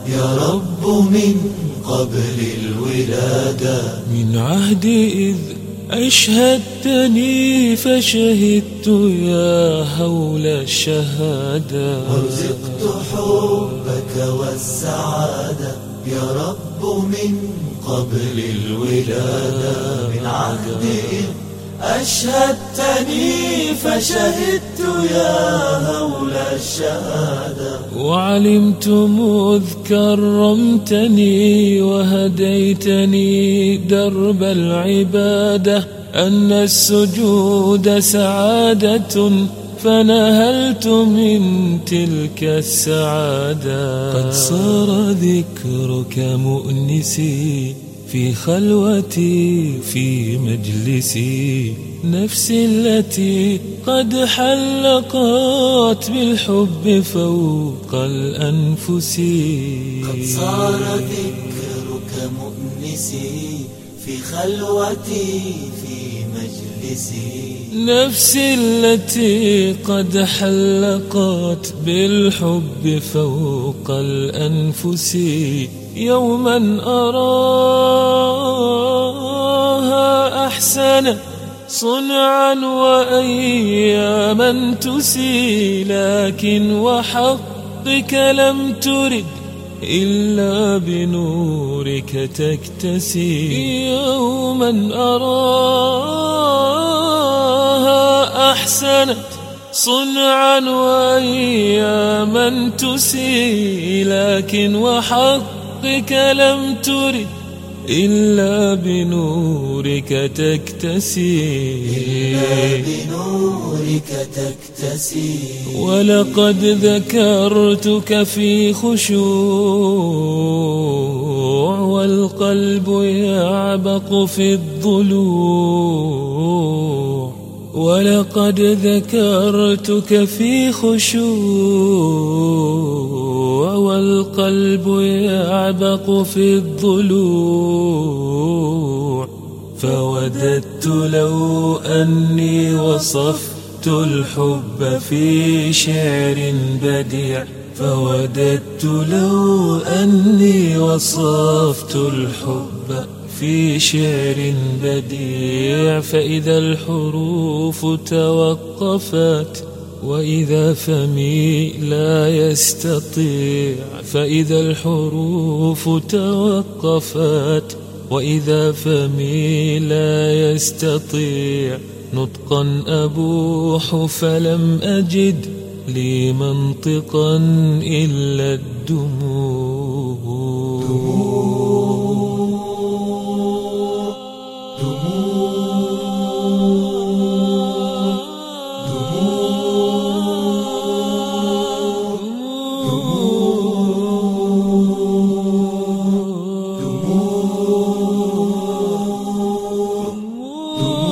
يا رب من قبل الولادة. من عهد إذ أشهدتني فشهدت يا هول الشهادة. ورزقت حبك والسعادة يا رب من قبل الولادة. من عهد إذ أشهدتني فشهدت يا هول الشهادة. وعلمت مذ كرمتني وهديتني درب العبادة أن السجود سعادة فنهلت من تلك السعادة. قد صار ذكرك مؤنسي في خلوتي في مجلسي، نفسي التي قد حلقت بالحب فوق الأنفس. قد صار ذكرك مؤنسي في خلوتي في مجلسي، نفسي التي قد حلقت بالحب فوق الأنفس. يوما أراها أحسن صنعا وأياما تسي، لكن وحقك لم ترد إلا بنورك تكتسي. يوما أراها أحسنت صنعا وأياما تسي، لكن وحقك لم ترد إلا بنورك تكتسي. إلا بنورك تكتسي. ولقد ذكرتك في خشوع والقلب يعبق في الضلوع. ولقد ذكرتك في خشوع والقلب يعبق في الضلوع. فوددت لو أني وصفت الحب في شعر بديع. فوددت لو أني وصفت الحب في شعر بديع. فإذا الحروف توقفت وإذا فمي لا يستطيع. فإذا الحروف توقفت وإذا فمي لا يستطيع. نطقا أبوح فلم أجد لي منطقا إلا الدموع. دموع